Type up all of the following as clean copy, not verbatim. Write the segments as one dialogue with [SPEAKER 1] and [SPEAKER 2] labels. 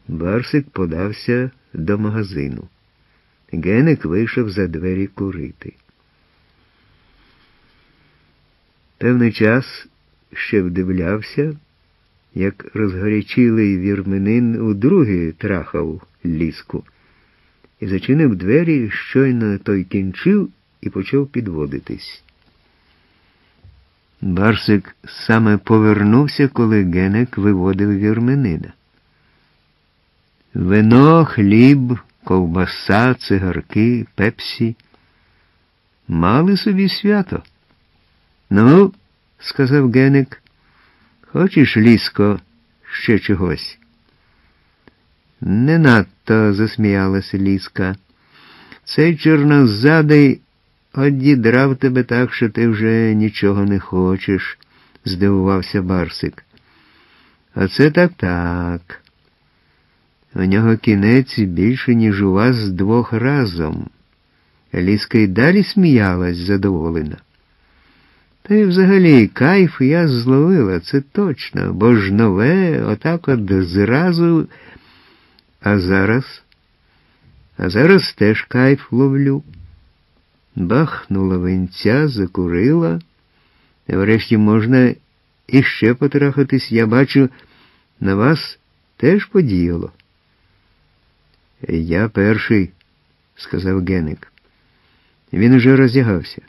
[SPEAKER 1] Барсик подався до магазину. Геник вийшов за двері курити. Певний час ще вдивлявся, як розгарячілий вірменин удруге трахав Ліску. І зачинив двері, щойно той кінчив і почав підводитись. Барсик саме повернувся, коли Геник виводив вірменина. Вино, хліб, ковбаса, цигарки, пепсі. Мали собі свято. Ну, сказав Геник, хочеш, Ліско, ще чогось? Не надто, засміялася Ліска. Цей чорнозадий одідрав тебе так, що ти вже нічого не хочеш, здивувався Барсик. А це так. У нього кінець більше, ніж у вас двох разом. Ліска й далі сміялась задоволена. Та й взагалі кайф я зловила, це точно, бо ж нове, отак от зразу. А зараз теж кайф ловлю. Бахнула винця, закурила. Врешті можна іще потрахатись, я бачу, на вас теж подіяло. Я перший, сказав Геник. Він уже роздягався.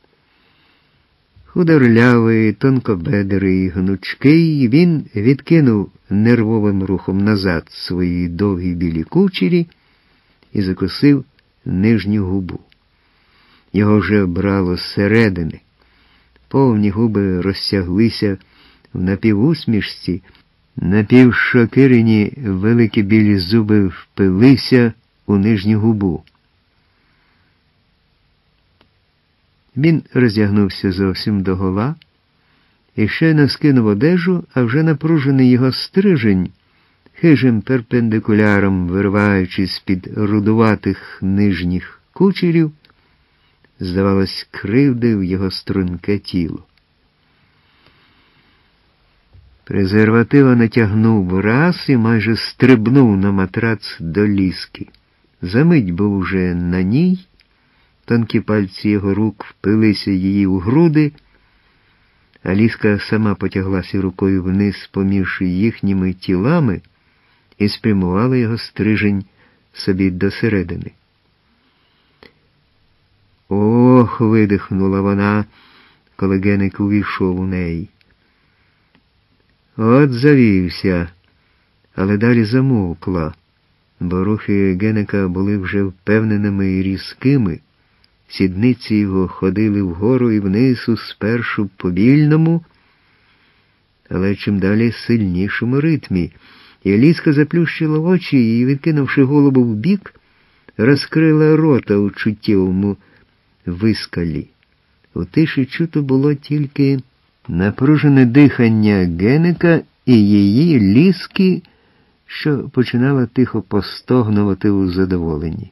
[SPEAKER 1] Худорлявий, тонкобедрий, гнучкий, він відкинув нервовим рухом назад свої довгі білі кучері і закусив нижню губу. Його вже брало зсередини. Повні губи розтяглися в напівусмішці, напівшокирені великі білі зуби впилися у нижню губу. Він роздягнувся зовсім догола і щойно скинув одежу, а вже напружений його стрижень, хижим перпендикуляром вириваючись з-під рудуватих нижніх кучерів, здавалось, кривдив його струнке тіло. Презерватива натягнув раз і майже стрибнув на матрац до Ліски. Замить був уже на ній, тонкі пальці його рук впилися її у груди, а Ліска сама потяглася рукою вниз поміж їхніми тілами і спрямувала його стрижень собі досередини. «Ох!» – видихнула вона, коли Геник увійшов у неї. От завівся, але далі замовкла, бо рухи Геника були вже впевненими і різкими. Сідниці його ходили вгору і вниз у спершу повільному, але чим далі сильнішому ритмі. І Ліска заплющила очі і, відкинувши голову вбік, розкрила рота у чуттєвому вискалі. У тиші чуто було тільки напружене дихання Геника і її Ліски, що починала тихо постогнувати у задоволенні.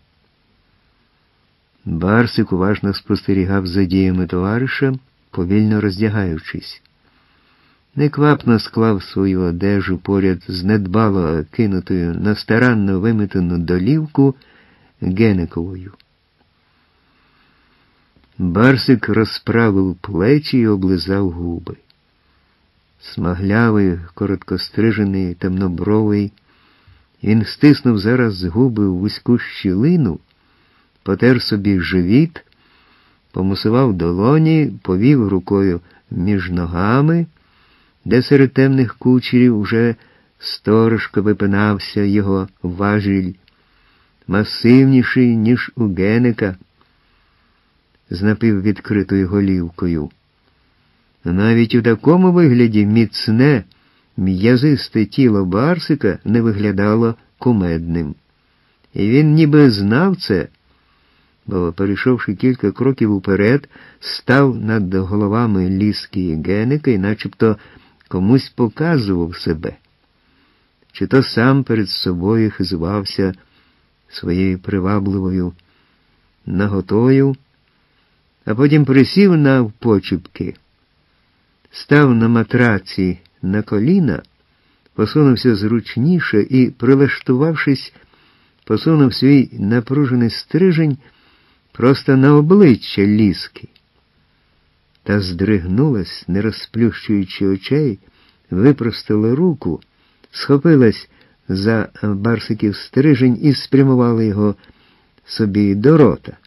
[SPEAKER 1] Барсик уважно спостерігав за діями товариша, повільно роздягаючись. Неквапно склав свою одежу поряд з недбало кинутою на старанно виметену долівку Гениковою. Барсик розправив плечі і облизав губи. Смаглявий, короткострижений, темнобровий, він стиснув зараз губи в вузьку щілину, потер собі живіт, помусував долоні, повів рукою між ногами, де серед темних кучерів уже сторожко випинався його важіль, масивніший, ніж у Геника, з напіввідкритою голівкою. Навіть у такому вигляді міцне, м'язисте тіло Барсика не виглядало кумедним. І він ніби знав це, бо, перейшовши кілька кроків уперед, став над головами Ліски і Геника і начебто комусь показував себе. Чи то сам перед собою хизувався своєю привабливою наготою, а потім присів навпочіпки, став на матраці на коліна, посунувся зручніше і, прилаштувавшись, посунув свій напружений стрижень просто на обличчя Ліски. Та здригнулась, не розплющуючи очей, випростала руку, схопилась за Барсиків стрижень і спрямувала його собі до рота.